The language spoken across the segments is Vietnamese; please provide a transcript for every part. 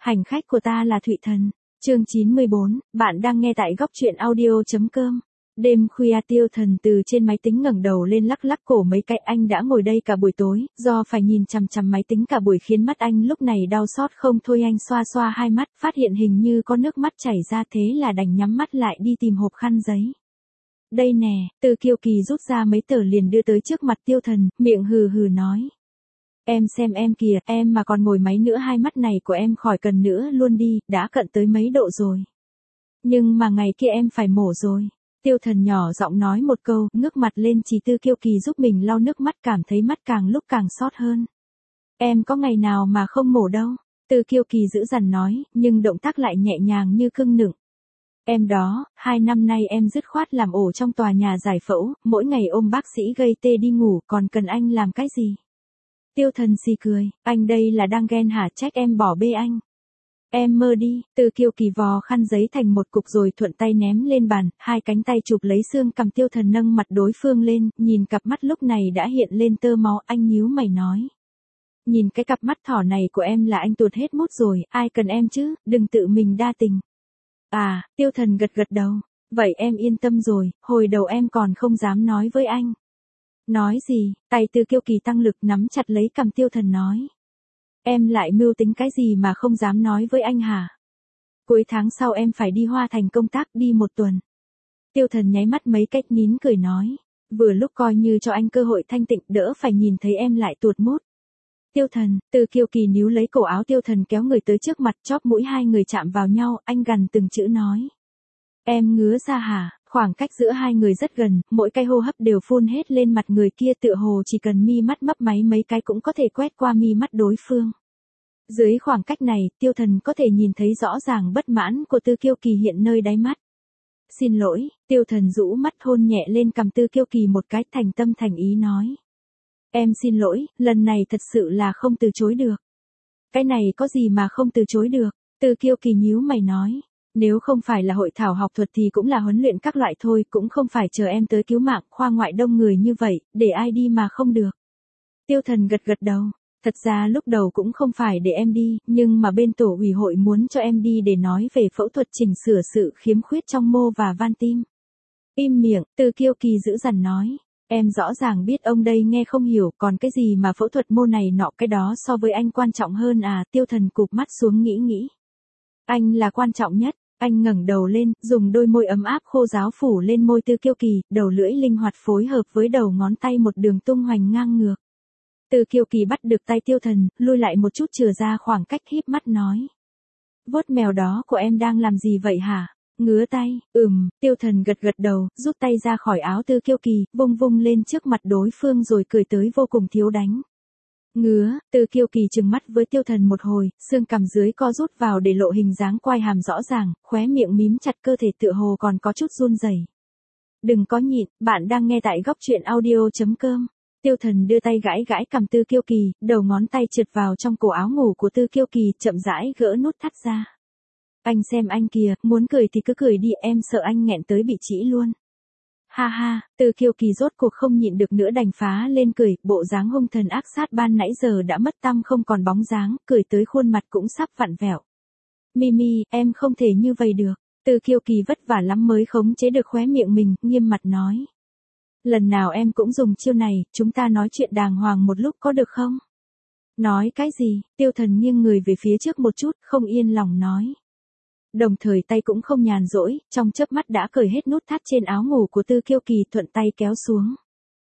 Hành khách của ta là Thụy Thần. Chương 94, bạn đang nghe tại góc truyện audio.com. Đêm khuya Tiêu Thần từ trên máy tính ngẩng đầu lên lắc lắc cổ mấy cái. Anh đã ngồi đây cả buổi tối, do phải nhìn chằm chằm máy tính cả buổi khiến mắt anh lúc này đau xót không thôi. Anh xoa xoa hai mắt, phát hiện hình như có nước mắt chảy ra, thế là đành nhắm mắt lại đi tìm hộp khăn giấy. Đây nè, Từ Kiều Kỳ rút ra mấy tờ liền đưa tới trước mặt Tiêu Thần, miệng hừ hừ nói. Em xem em kìa, em mà còn ngồi máy nữa hai mắt này của em khỏi cần nữa luôn đi, đã cận tới mấy độ rồi. Nhưng mà ngày kia em phải mổ rồi. Tiêu Thần nhỏ giọng nói một câu, ngước mặt lên chỉ Từ Kiều Kỳ giúp mình lau nước mắt, cảm thấy mắt càng lúc càng xót hơn. Em có ngày nào mà không mổ đâu. Từ Kiều Kỳ dữ dằn nói, nhưng động tác lại nhẹ nhàng như cưng nựng. Em đó, 2 năm nay em dứt khoát làm ổ trong tòa nhà giải phẫu, mỗi ngày ôm bác sĩ gây tê đi ngủ, còn cần anh làm cái gì? Tiêu Thần xì cười, anh đây là đang ghen hả, trách em bỏ bê anh. Em mơ đi. Từ Kiều Kỳ vò khăn giấy thành một cục rồi thuận tay ném lên bàn, hai cánh tay chụp lấy xương cằm Tiêu Thần, nâng mặt đối phương lên, nhìn cặp mắt lúc này đã hiện lên tơ máu. Anh nhíu mày nói. Nhìn cái cặp mắt thỏ này của em là anh tuột hết mút rồi, ai cần em chứ, đừng tự mình đa tình. À, Tiêu Thần gật gật đầu. Vậy em yên tâm rồi, hồi đầu em còn không dám nói với anh. Nói gì? Tay Từ Kiều Kỳ tăng lực nắm chặt lấy cằm Tiêu Thần nói. Em lại mưu tính cái gì mà không dám nói với anh hả? Cuối tháng sau em phải đi Hoa Thành công tác, đi 1 tuần. Tiêu Thần nháy mắt mấy cách nín cười nói. Vừa lúc coi như cho anh cơ hội thanh tịnh, đỡ phải nhìn thấy em lại tuột mút. Tiêu Thần. Từ Kiều Kỳ níu lấy cổ áo Tiêu Thần kéo người tới trước mặt, chóp mũi hai người chạm vào nhau, anh gằn từng chữ nói. Em ngứa ra hả? Khoảng cách giữa hai người rất gần, mỗi cái hô hấp đều phun hết lên mặt người kia, tựa hồ chỉ cần mi mắt mấp máy mấy cái cũng có thể quét qua mi mắt đối phương. Dưới khoảng cách này, Tiêu Thần có thể nhìn thấy rõ ràng bất mãn của Từ Kiều Kỳ hiện nơi đáy mắt. Xin lỗi. Tiêu Thần rũ mắt hôn nhẹ lên cằm Từ Kiều Kỳ một cái, thành tâm thành ý nói. Em xin lỗi, lần này thật sự là không từ chối được. Cái này có gì mà không từ chối được? Từ Kiều Kỳ nhíu mày nói. Nếu không phải là hội thảo học thuật thì cũng là huấn luyện các loại thôi, cũng không phải chờ em tới cứu mạng, khoa ngoại đông người như vậy, để ai đi mà không được. Tiêu Thần gật gật đầu. Thật ra lúc đầu cũng không phải để em đi, nhưng mà bên tổ ủy hội muốn cho em đi để nói về phẫu thuật chỉnh sửa sự khiếm khuyết trong mô và van tim. Im miệng. Từ Kiều Kỳ dữ dằn nói. Em rõ ràng biết ông đây nghe không hiểu, còn cái gì mà phẫu thuật mô này nọ cái đó so với anh quan trọng hơn à? Tiêu Thần cụp mắt xuống nghĩ. Anh là quan trọng nhất. Anh ngẩng đầu lên, dùng đôi môi ấm áp khô ráo phủ lên môi Từ Kiều Kỳ, đầu lưỡi linh hoạt phối hợp với đầu ngón tay một đường tung hoành ngang ngược. Từ Kiều Kỳ bắt được tay Tiêu Thần, lui lại một chút chừa ra khoảng cách, híp mắt nói. Vuốt mèo đó của em đang làm gì vậy hả? Ngứa tay. Tiêu Thần gật gật đầu, rút tay ra khỏi áo Từ Kiều Kỳ, vung vung lên trước mặt đối phương rồi cười tới vô cùng thiếu đánh. Ngứa. Từ Kiều Kỳ trừng mắt với Tiêu Thần một hồi, xương cằm dưới co rút vào để lộ hình dáng quai hàm rõ ràng, khóe miệng mím chặt, cơ thể tựa hồ còn có chút run rẩy. Đừng có nhịn, bạn đang nghe tại góc truyện audio.com. Tiêu Thần đưa tay gãi gãi cằm Từ Kiều Kỳ, đầu ngón tay trượt vào trong cổ áo ngủ của Từ Kiều Kỳ, chậm rãi gỡ nút thắt ra. Anh xem anh kìa, muốn cười thì cứ cười đi, em sợ anh nghẹn tới bị trĩ luôn. Ha ha. Từ Kiều Kỳ rốt cuộc không nhịn được nữa đành phá lên cười, bộ dáng hung thần ác sát ban nãy giờ đã mất tăm không còn bóng dáng, cười tới khuôn mặt cũng sắp vặn vẹo. Mimi, em không thể như vậy được. Từ Kiều Kỳ vất vả lắm mới khống chế được khóe miệng mình, nghiêm mặt nói. Lần nào em cũng dùng chiêu này, chúng ta nói chuyện đàng hoàng một lúc có được không? Nói cái gì? Tiêu Thần nghiêng người về phía trước một chút, không yên lòng nói. Đồng thời tay cũng không nhàn rỗi, trong chớp mắt đã cởi hết nút thắt trên áo ngủ của Từ Kiều Kỳ, thuận tay kéo xuống.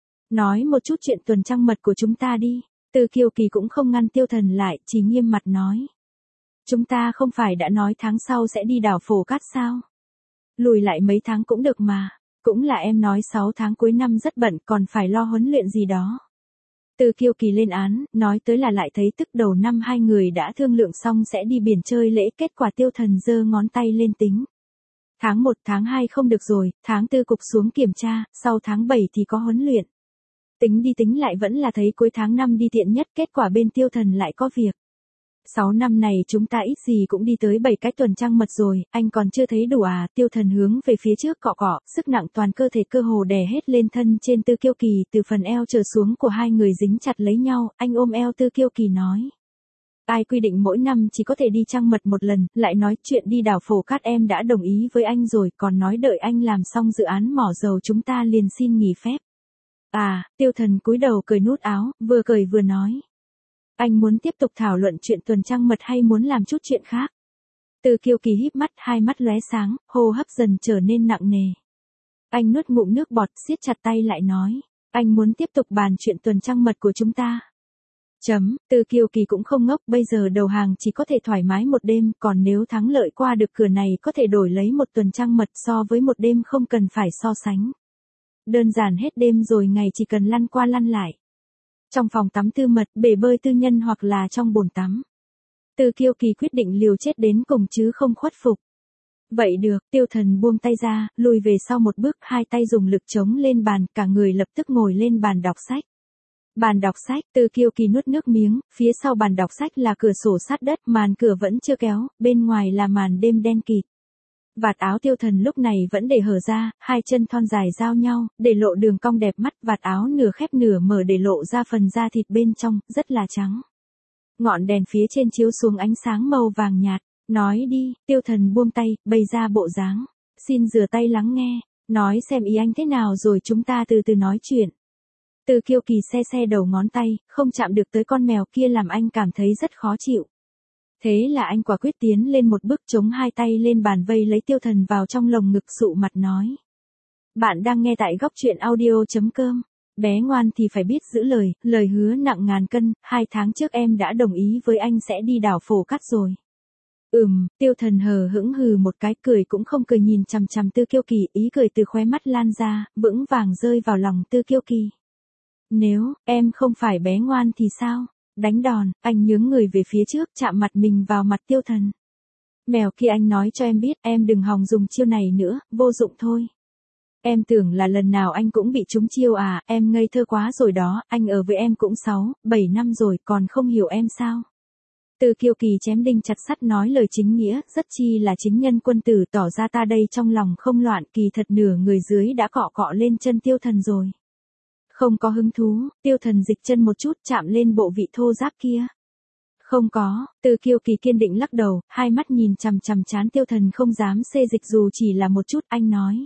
Nói một chút chuyện tuần trăng mật của chúng ta đi. Từ Kiều Kỳ cũng không ngăn Tiêu Thần lại, chỉ nghiêm mặt nói. Chúng ta không phải đã nói tháng sau sẽ đi đảo Phổ Cát sao? Lùi lại mấy tháng cũng được mà. Cũng là em nói 6 tháng cuối năm rất bận, còn phải lo huấn luyện gì đó. Từ Kiều Kỳ lên án, nói tới là lại thấy tức đầu năm hai người đã thương lượng xong sẽ đi biển chơi lễ, kết quả Tiêu Thần giơ ngón tay lên tính. Tháng 1 tháng 2 không được rồi, tháng 4 cục xuống kiểm tra, sau tháng 7 thì có huấn luyện. Tính đi tính lại vẫn là thấy cuối tháng 5 đi tiện nhất, kết quả bên Tiêu Thần lại có việc. 6 năm này chúng ta ít gì cũng đi tới 7 cái tuần trăng mật rồi, anh còn chưa thấy đủ à? Tiêu Thần hướng về phía trước cọ cọ, sức nặng toàn cơ thể cơ hồ đè hết lên thân trên Từ Kiều Kỳ, từ phần eo trở xuống của hai người dính chặt lấy nhau, anh ôm eo Từ Kiều Kỳ nói. Ai quy định mỗi năm chỉ có thể đi trăng mật một lần, lại nói chuyện đi đảo Phổ Cát em đã đồng ý với anh rồi, còn nói đợi anh làm xong dự án mỏ dầu chúng ta liền xin nghỉ phép. À, Tiêu Thần cúi đầu cởi nút áo, vừa cởi vừa nói. Anh muốn tiếp tục thảo luận chuyện tuần trăng mật hay muốn làm chút chuyện khác? Từ Kiêu Kỳ híp mắt, hai mắt lóe sáng, hô hấp dần trở nên nặng nề. Anh nuốt ngụm nước bọt, siết chặt tay lại nói. Anh muốn tiếp tục bàn chuyện tuần trăng mật của chúng ta. Từ Kiêu Kỳ cũng không ngốc, bây giờ đầu hàng chỉ có thể thoải mái một đêm, còn nếu thắng lợi qua được cửa này có thể đổi lấy một tuần trăng mật, so với một đêm không cần phải so sánh. Đơn giản hết đêm rồi ngày chỉ cần lăn qua lăn lại. Trong phòng tắm tư mật, bể bơi tư nhân hoặc là trong bồn tắm. Từ Kiêu Kỳ quyết định liều chết đến cùng chứ không khuất phục. Vậy được, Tiêu Thần buông tay ra, lùi về sau một bước, hai tay dùng lực chống lên bàn, cả người lập tức ngồi lên bàn đọc sách. Bàn đọc sách, Từ Kiêu Kỳ nuốt nước miếng, phía sau bàn đọc sách là cửa sổ sát đất, màn cửa vẫn chưa kéo, bên ngoài là màn đêm đen kịt. Vạt áo Tiêu Thần lúc này vẫn để hở ra, hai chân thon dài giao nhau, để lộ đường cong đẹp mắt, vạt áo nửa khép nửa mở để lộ ra phần da thịt bên trong, rất là trắng. Ngọn đèn phía trên chiếu xuống ánh sáng màu vàng nhạt. Nói đi, Tiêu Thần buông tay, bày ra bộ dáng. Xin rửa tay lắng nghe, nói xem ý anh thế nào rồi chúng ta từ từ nói chuyện. Từ Kiêu Kỳ xe đầu ngón tay, không chạm được tới con mèo kia làm anh cảm thấy rất khó chịu. Thế là anh quả quyết tiến lên một bước, chống hai tay lên bàn vây lấy Tiêu Thần vào trong lồng ngực, sụ mặt nói. Bạn đang nghe tại góc truyện audio.com. Bé ngoan thì phải biết giữ lời, lời hứa nặng ngàn cân, 2 tháng trước em đã đồng ý với anh sẽ đi đảo Phổ Cát rồi. Tiêu Thần hờ hững hừ một cái, cười cũng không cười nhìn chằm chằm Từ Kiêu Kỳ, ý cười từ khóe mắt lan ra, vững vàng rơi vào lòng Từ Kiêu Kỳ. Nếu em không phải bé ngoan thì sao? Đánh đòn, anh nhướng người về phía trước, chạm mặt mình vào mặt Tiêu Thần. Mèo kia, anh nói cho em biết, em đừng hòng dùng chiêu này nữa, vô dụng thôi. Em tưởng là lần nào anh cũng bị trúng chiêu à, em ngây thơ quá rồi đó, anh ở với em cũng 6, 7 năm rồi, còn không hiểu em sao? Từ Kiêu Kỳ chém đinh chặt sắt nói lời chính nghĩa, rất chi là chính nhân quân tử, tỏ ra ta đây trong lòng không loạn, kỳ thật nửa người dưới đã cọ cọ lên chân Tiêu Thần rồi. Không có hứng thú, Tiêu Thần dịch chân một chút, chạm lên bộ vị thô ráp kia. Không có, Từ Kiêu Kỳ kiên định lắc đầu, hai mắt nhìn chằm chằm trán Tiêu Thần không dám xê dịch dù chỉ là một chút, anh nói.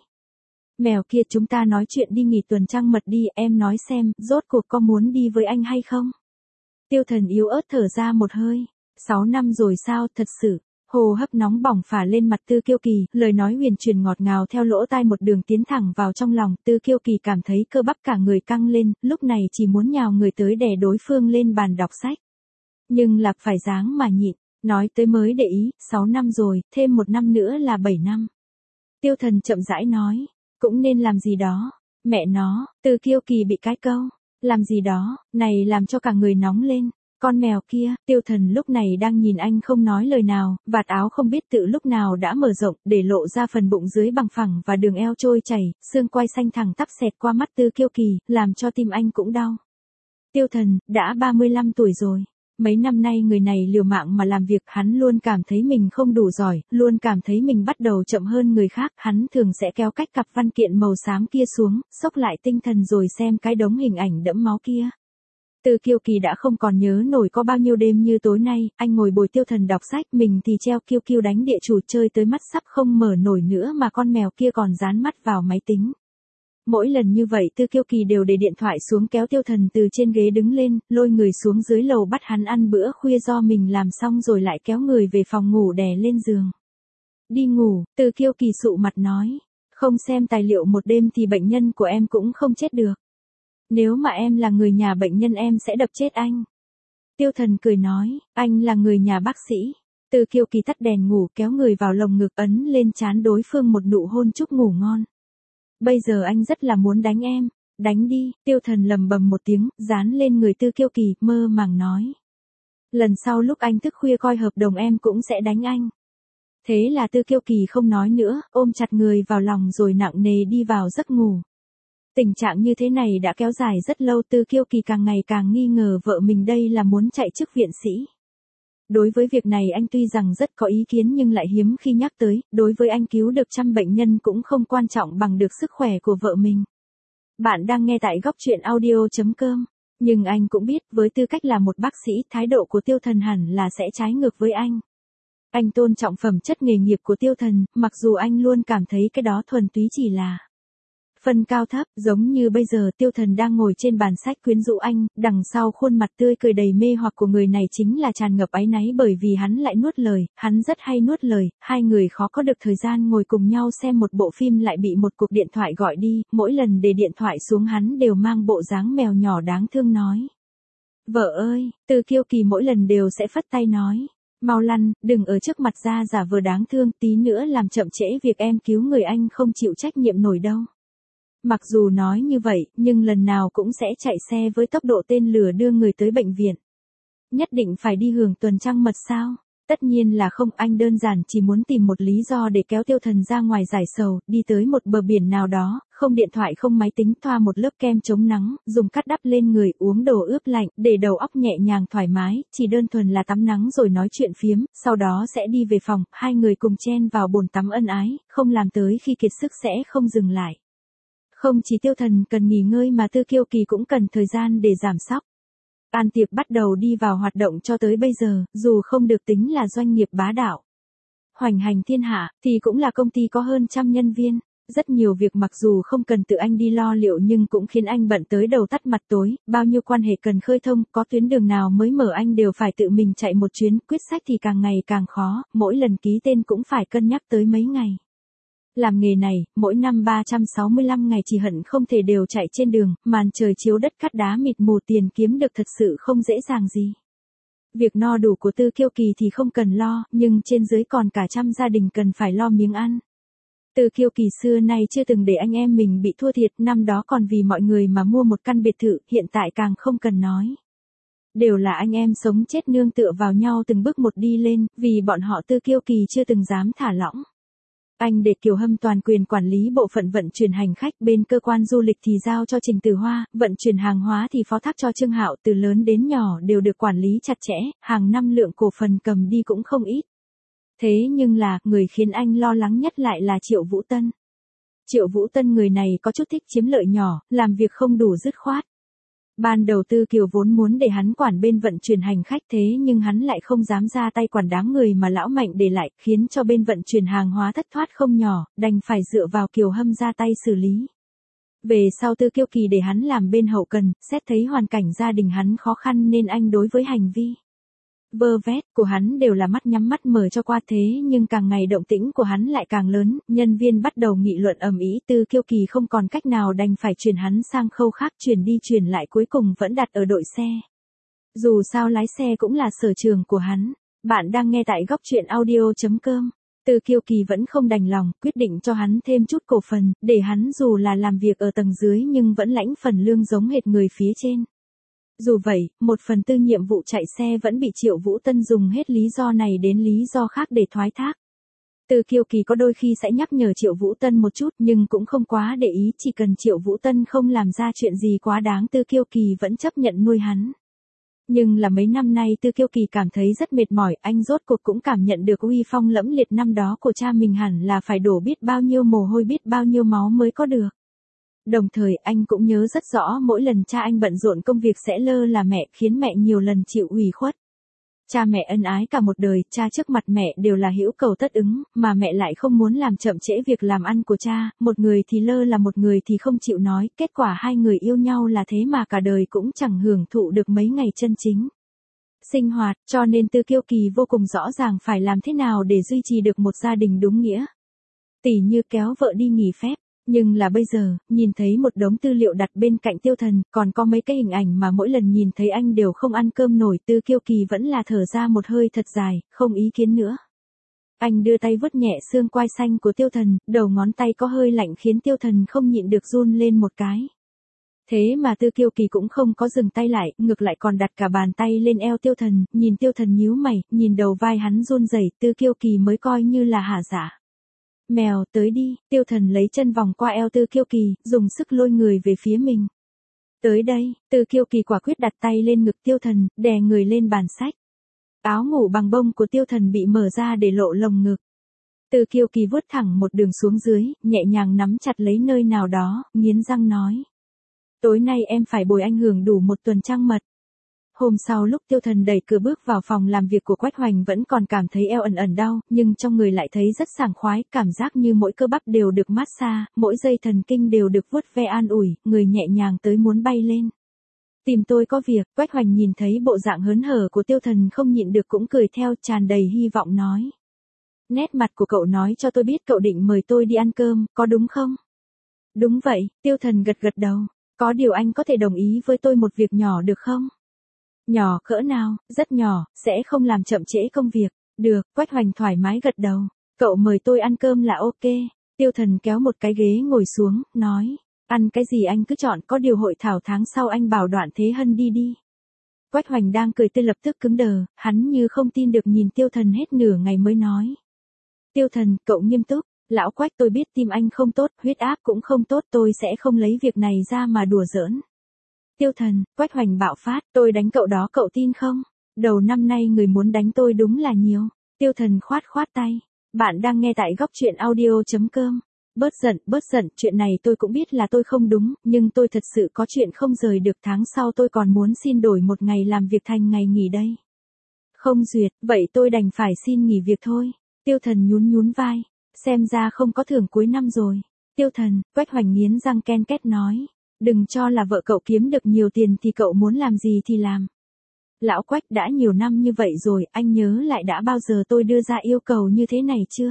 Mèo kia, chúng ta nói chuyện đi, nghỉ tuần trăng mật đi, em nói xem, rốt cuộc có muốn đi với anh hay không? Tiêu Thần yếu ớt thở ra một hơi. 6 năm rồi sao, thật sự. Hồ hấp nóng bỏng phả lên mặt Từ Kiêu Kỳ, lời nói huyền truyền ngọt ngào theo lỗ tai một đường tiến thẳng vào trong lòng. Từ Kiêu Kỳ cảm thấy cơ bắp cả người căng lên, lúc này chỉ muốn nhào người tới đè đối phương lên bàn đọc sách. Nhưng là phải dáng mà nhịn, nói tới mới để ý, 6 năm rồi, thêm 1 năm nữa là 7 năm. Tiêu Thần chậm rãi nói, cũng nên làm gì đó. Mẹ nó, Từ Kiêu Kỳ bị cái câu, làm gì đó, này làm cho cả người nóng lên. Con mèo kia, Tiêu Thần lúc này đang nhìn anh không nói lời nào, vạt áo không biết tự lúc nào đã mở rộng, để lộ ra phần bụng dưới bằng phẳng và đường eo trôi chảy, xương quai xanh thẳng tắp xẹt qua mắt Từ Kiêu Kỳ, làm cho tim anh cũng đau. Tiêu Thần, đã 35 tuổi rồi. Mấy năm nay người này liều mạng mà làm việc, hắn luôn cảm thấy mình không đủ giỏi, luôn cảm thấy mình bắt đầu chậm hơn người khác, hắn thường sẽ kéo cách cặp văn kiện màu xám kia xuống, xốc lại tinh thần rồi xem cái đống hình ảnh đẫm máu kia. Từ Kiêu Kỳ đã không còn nhớ nổi có bao nhiêu đêm như tối nay, anh ngồi bồi Tiêu Thần đọc sách, mình thì treo kiêu kiêu đánh địa chủ, chơi tới mắt sắp không mở nổi nữa mà con mèo kia còn dán mắt vào máy tính. Mỗi lần như vậy Từ Kiêu Kỳ đều để điện thoại xuống, kéo Tiêu Thần từ trên ghế đứng lên, lôi người xuống dưới lầu bắt hắn ăn bữa khuya do mình làm xong rồi lại kéo người về phòng ngủ đè lên giường. Đi ngủ, Từ Kiêu Kỳ sụ mặt nói, không xem tài liệu một đêm thì bệnh nhân của em cũng không chết được. Nếu mà em là người nhà bệnh nhân em sẽ đập chết anh. Tiêu Thần cười nói, anh là người nhà bác sĩ. Từ Kiêu Kỳ tắt đèn ngủ, kéo người vào lồng ngực, ấn lên trán đối phương một nụ hôn chúc ngủ ngon. Bây giờ anh rất là muốn đánh em. Đánh đi, Tiêu Thần lầm bầm một tiếng, dán lên người Từ Kiêu Kỳ, mơ màng nói. Lần sau lúc anh thức khuya coi hợp đồng em cũng sẽ đánh anh. Thế là Từ Kiêu Kỳ không nói nữa, ôm chặt người vào lòng rồi nặng nề đi vào giấc ngủ. Tình trạng như thế này đã kéo dài rất lâu, Từ Kiêu Kỳ càng ngày càng nghi ngờ vợ mình đây là muốn chạy chức viện sĩ. Đối với việc này anh tuy rằng rất có ý kiến nhưng lại hiếm khi nhắc tới, đối với anh cứu được trăm bệnh nhân cũng không quan trọng bằng được sức khỏe của vợ mình. Bạn đang nghe tại góc truyện audio.com. Nhưng anh cũng biết, với tư cách là một bác sĩ, thái độ của Tiêu Thần hẳn là sẽ trái ngược với anh. Anh tôn trọng phẩm chất nghề nghiệp của Tiêu Thần, mặc dù anh luôn cảm thấy cái đó thuần túy chỉ là phân cao thấp. Giống như bây giờ Tiêu Thần đang ngồi trên bàn sách quyến rũ anh, đằng sau khuôn mặt tươi cười đầy mê hoặc của người này chính là tràn ngập áy náy bởi vì hắn lại nuốt lời, hắn rất hay nuốt lời, hai người khó có được thời gian ngồi cùng nhau xem một bộ phim lại bị một cuộc điện thoại gọi đi, mỗi lần để điện thoại xuống hắn đều mang bộ dáng mèo nhỏ đáng thương nói. Vợ ơi, Từ Kiêu Kỳ mỗi lần đều sẽ phất tay nói. Mau lăn, đừng ở trước mặt ra giả vờ đáng thương, tí nữa làm chậm trễ việc em cứu người anh không chịu trách nhiệm nổi đâu. Mặc dù nói như vậy, nhưng lần nào cũng sẽ chạy xe với tốc độ tên lửa đưa người tới bệnh viện. Nhất định phải đi hưởng tuần trăng mật sao? Tất nhiên là không, anh đơn giản chỉ muốn tìm một lý do để kéo Tiêu Thần ra ngoài giải sầu, đi tới một bờ biển nào đó, không điện thoại không máy tính, thoa một lớp kem chống nắng, dùng cát đắp lên người, uống đồ ướp lạnh, để đầu óc nhẹ nhàng thoải mái, chỉ đơn thuần là tắm nắng rồi nói chuyện phiếm, sau đó sẽ đi về phòng, hai người cùng chen vào bồn tắm ân ái, không làm tới khi kiệt sức sẽ không dừng lại. Không chỉ Tiêu Thần cần nghỉ ngơi mà Tư Kiêu Kỳ cũng cần thời gian để giảm sóc. An Tiệp bắt đầu đi vào hoạt động cho tới bây giờ, dù không được tính là doanh nghiệp bá đạo hoành hành thiên hạ, thì cũng là công ty có hơn 100 nhân viên. Rất nhiều việc mặc dù không cần tự anh đi lo liệu nhưng cũng khiến anh bận tới đầu tắt mặt tối, bao nhiêu quan hệ cần khơi thông, có tuyến đường nào mới mở anh đều phải tự mình chạy một chuyến, quyết sách thì càng ngày càng khó, mỗi lần ký tên cũng phải cân nhắc tới mấy ngày. Làm nghề này, mỗi năm 365 ngày chỉ hận không thể đều chạy trên đường, màn trời chiếu đất cắt đá mịt mù, tiền kiếm được thật sự không dễ dàng gì. Việc no đủ của Tư Kiêu Kỳ thì không cần lo, nhưng trên dưới còn cả trăm gia đình cần phải lo miếng ăn. Tư Kiêu Kỳ xưa nay chưa từng để anh em mình bị thua thiệt, năm đó còn vì mọi người mà mua một căn biệt thự, hiện tại càng không cần nói. Đều là anh em sống chết nương tựa vào nhau từng bước một đi lên, vì bọn họ Tư Kiêu Kỳ chưa từng dám thả lỏng. Anh để Kiều Hâm toàn quyền quản lý bộ phận vận chuyển hành khách, bên cơ quan du lịch thì giao cho Trình Tử Hoa, vận chuyển hàng hóa thì phó thác cho Trương Hạo, từ lớn đến nhỏ đều được quản lý chặt chẽ, hàng năm lượng cổ phần cầm đi cũng không ít. Thế nhưng là, người khiến anh lo lắng nhất lại là Triệu Vũ Tân. Triệu Vũ Tân người này có chút thích chiếm lợi nhỏ, làm việc không đủ dứt khoát. Ban đầu Tư Kiều vốn muốn để hắn quản bên vận chuyển hành khách, thế nhưng hắn lại không dám ra tay quản đám người mà lão Mạnh để lại, khiến cho bên vận chuyển hàng hóa thất thoát không nhỏ, đành phải dựa vào Kiều Hâm ra tay xử lý. Về sau Tư Kiêu Kỳ để hắn làm bên hậu cần, xét thấy hoàn cảnh gia đình hắn khó khăn nên anh đối với hành vi vơ vét của hắn đều là mắt nhắm mắt mở cho qua, thế nhưng càng ngày động tĩnh của hắn lại càng lớn, nhân viên bắt đầu nghị luận ầm ĩ, Tư Kiêu Kỳ không còn cách nào đành phải chuyển hắn sang khâu khác, chuyển đi chuyển lại cuối cùng vẫn đặt ở đội xe. Dù sao lái xe cũng là sở trường của hắn. Bạn đang nghe tại góc truyện audio.com. Tư Kiêu Kỳ vẫn không đành lòng, quyết định cho hắn thêm chút cổ phần, để hắn dù là làm việc ở tầng dưới nhưng vẫn lãnh phần lương giống hệt người phía trên. Dù vậy, một phần tư nhiệm vụ chạy xe vẫn bị Triệu Vũ Tân dùng hết lý do này đến lý do khác để thoái thác. Tư Kiêu Kỳ có đôi khi sẽ nhắc nhở Triệu Vũ Tân một chút nhưng cũng không quá để ý, chỉ cần Triệu Vũ Tân không làm ra chuyện gì quá đáng Tư Kiêu Kỳ vẫn chấp nhận nuôi hắn. Nhưng là mấy năm nay Tư Kiêu Kỳ cảm thấy rất mệt mỏi, anh rốt cuộc cũng cảm nhận được uy phong lẫm liệt năm đó của cha mình hẳn là phải đổ biết bao nhiêu mồ hôi biết bao nhiêu máu mới có được. Đồng thời anh cũng nhớ rất rõ mỗi lần cha anh bận rộn công việc sẽ lơ là mẹ, khiến mẹ nhiều lần chịu ủy khuất. Cha mẹ ân ái cả một đời, cha trước mặt mẹ đều là hữu cầu tất ứng, mà mẹ lại không muốn làm chậm trễ việc làm ăn của cha, một người thì lơ là một người thì không chịu nói, kết quả hai người yêu nhau là thế mà cả đời cũng chẳng hưởng thụ được mấy ngày chân chính sinh hoạt, cho nên Tư Kiêu Kỳ vô cùng rõ ràng phải làm thế nào để duy trì được một gia đình đúng nghĩa. Tỉ như kéo vợ đi nghỉ phép. Nhưng là bây giờ, nhìn thấy một đống tư liệu đặt bên cạnh Tiêu Thần, còn có mấy cái hình ảnh mà mỗi lần nhìn thấy anh đều không ăn cơm nổi, Tư Kiêu Kỳ vẫn là thở ra một hơi thật dài, không ý kiến nữa. Anh đưa tay vuốt nhẹ xương quai xanh của Tiêu Thần, đầu ngón tay có hơi lạnh khiến Tiêu Thần không nhịn được run lên một cái. Thế mà Tư Kiêu Kỳ cũng không có dừng tay lại, ngược lại còn đặt cả bàn tay lên eo Tiêu Thần, nhìn Tiêu Thần nhíu mày, nhìn đầu vai hắn run rẩy, Tư Kiêu Kỳ mới coi như là hả dạ. Mèo, tới đi, Tiêu Thần lấy chân vòng qua eo Tư Kiêu Kỳ, dùng sức lôi người về phía mình. Tới đây, Tư Kiêu Kỳ quả quyết đặt tay lên ngực Tiêu Thần, đè người lên bàn sách. Áo ngủ bằng bông của Tiêu Thần bị mở ra để lộ lồng ngực. Tư Kiêu Kỳ vuốt thẳng một đường xuống dưới, nhẹ nhàng nắm chặt lấy nơi nào đó, nghiến răng nói. Tối nay em phải bồi anh hưởng đủ một tuần trăng mật. Hôm sau lúc Tiêu Thần đẩy cửa bước vào phòng làm việc của Quách Hoành vẫn còn cảm thấy eo ẩn ẩn đau, nhưng trong người lại thấy rất sảng khoái, cảm giác như mỗi cơ bắp đều được massage, mỗi dây thần kinh đều được vuốt ve an ủi, người nhẹ nhàng tới muốn bay lên. Tìm tôi có việc, Quách Hoành nhìn thấy bộ dạng hớn hở của Tiêu Thần không nhịn được cũng cười theo, tràn đầy hy vọng nói. Nét mặt của cậu nói cho tôi biết cậu định mời tôi đi ăn cơm, có đúng không? Đúng vậy, Tiêu Thần gật gật đầu. Có điều anh có thể đồng ý với tôi một việc nhỏ được không? Nhỏ cỡ nào? Rất nhỏ, sẽ không làm chậm trễ công việc. Được, Quách Hoành thoải mái gật đầu. Cậu mời tôi ăn cơm là ok. Tiêu Thần kéo một cái ghế ngồi xuống, nói. Ăn cái gì anh cứ chọn, có điều hội thảo tháng sau anh bảo Đoạn Thế Hân đi đi. Quách Hoành đang cười tươi lập tức cứng đờ, hắn như không tin được nhìn Tiêu Thần hết nửa ngày mới nói. Tiêu Thần, cậu nghiêm túc. Lão Quách, tôi biết tim anh không tốt, huyết áp cũng không tốt, tôi sẽ không lấy việc này ra mà đùa giỡn. Tiêu Thần, Quách Hoành bạo phát, tôi đánh cậu đó cậu tin không? Đầu năm nay người muốn đánh tôi đúng là nhiều. Tiêu Thần khoát khoát tay. Bạn đang nghe tại góc truyện audio.com. Bớt giận, chuyện này tôi cũng biết là tôi không đúng, nhưng tôi thật sự có chuyện không rời được, tháng sau tôi còn muốn xin đổi một ngày làm việc thành ngày nghỉ đây. Không duyệt, vậy tôi đành phải xin nghỉ việc thôi. Tiêu Thần nhún vai. Xem ra không có thưởng cuối năm rồi. Tiêu Thần, Quách Hoành nghiến răng ken két nói. Đừng cho là vợ cậu kiếm được nhiều tiền thì cậu muốn làm gì thì làm. Lão Quách, đã nhiều năm như vậy rồi, anh nhớ lại đã bao giờ tôi đưa ra yêu cầu như thế này chưa?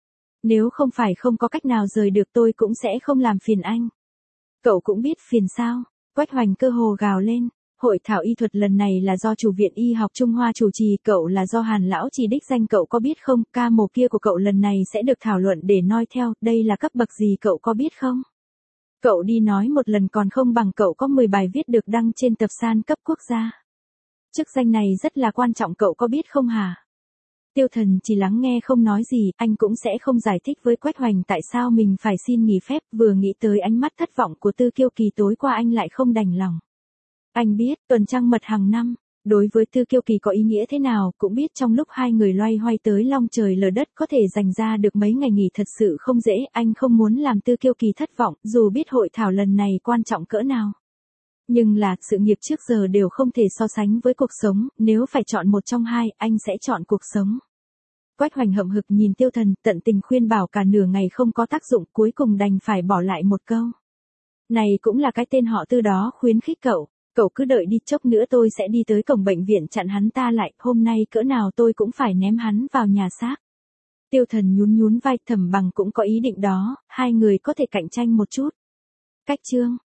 Nếu không phải không có cách nào rời được tôi cũng sẽ không làm phiền anh. Cậu cũng biết phiền sao? Quách Hoành cơ hồ gào lên. Hội thảo y thuật lần này là do Chủ viện Y học Trung Hoa chủ trì, cậu là do Hàn lão chỉ đích danh, cậu có biết không? Ca mổ kia của cậu lần này sẽ được thảo luận để noi theo, đây là cấp bậc gì cậu có biết không? Cậu đi nói một lần còn không bằng cậu có 10 bài viết được đăng trên tập san cấp quốc gia. Chức danh này rất là quan trọng, cậu có biết không hả? Tiêu Thần chỉ lắng nghe không nói gì, anh cũng sẽ không giải thích với Quách Hoành tại sao mình phải xin nghỉ phép, vừa nghĩ tới ánh mắt thất vọng của Tư Kiêu Kỳ tối qua anh lại không đành lòng. Anh biết, tuần trăng mật hàng năm, đối với Tư Kiêu Kỳ có ý nghĩa thế nào, cũng biết trong lúc hai người loay hoay tới long trời lở đất có thể dành ra được mấy ngày nghỉ thật sự không dễ, anh không muốn làm Tư Kiêu Kỳ thất vọng, dù biết hội thảo lần này quan trọng cỡ nào. Nhưng là, sự nghiệp trước giờ đều không thể so sánh với cuộc sống, nếu phải chọn một trong hai, anh sẽ chọn cuộc sống. Quách Hoành hậm hực nhìn Tiêu Thần, tận tình khuyên bảo cả nửa ngày không có tác dụng, cuối cùng đành phải bỏ lại một câu. Này cũng là cái tên họ Tư đó khuyến khích cậu. Cậu cứ đợi đi, chốc nữa tôi sẽ đi tới cổng bệnh viện chặn hắn ta lại, hôm nay cỡ nào tôi cũng phải ném hắn vào nhà xác. Tiêu Thần nhún vai, Thẩm Bằng cũng có ý định đó, hai người có thể cạnh tranh một chút. Cách chương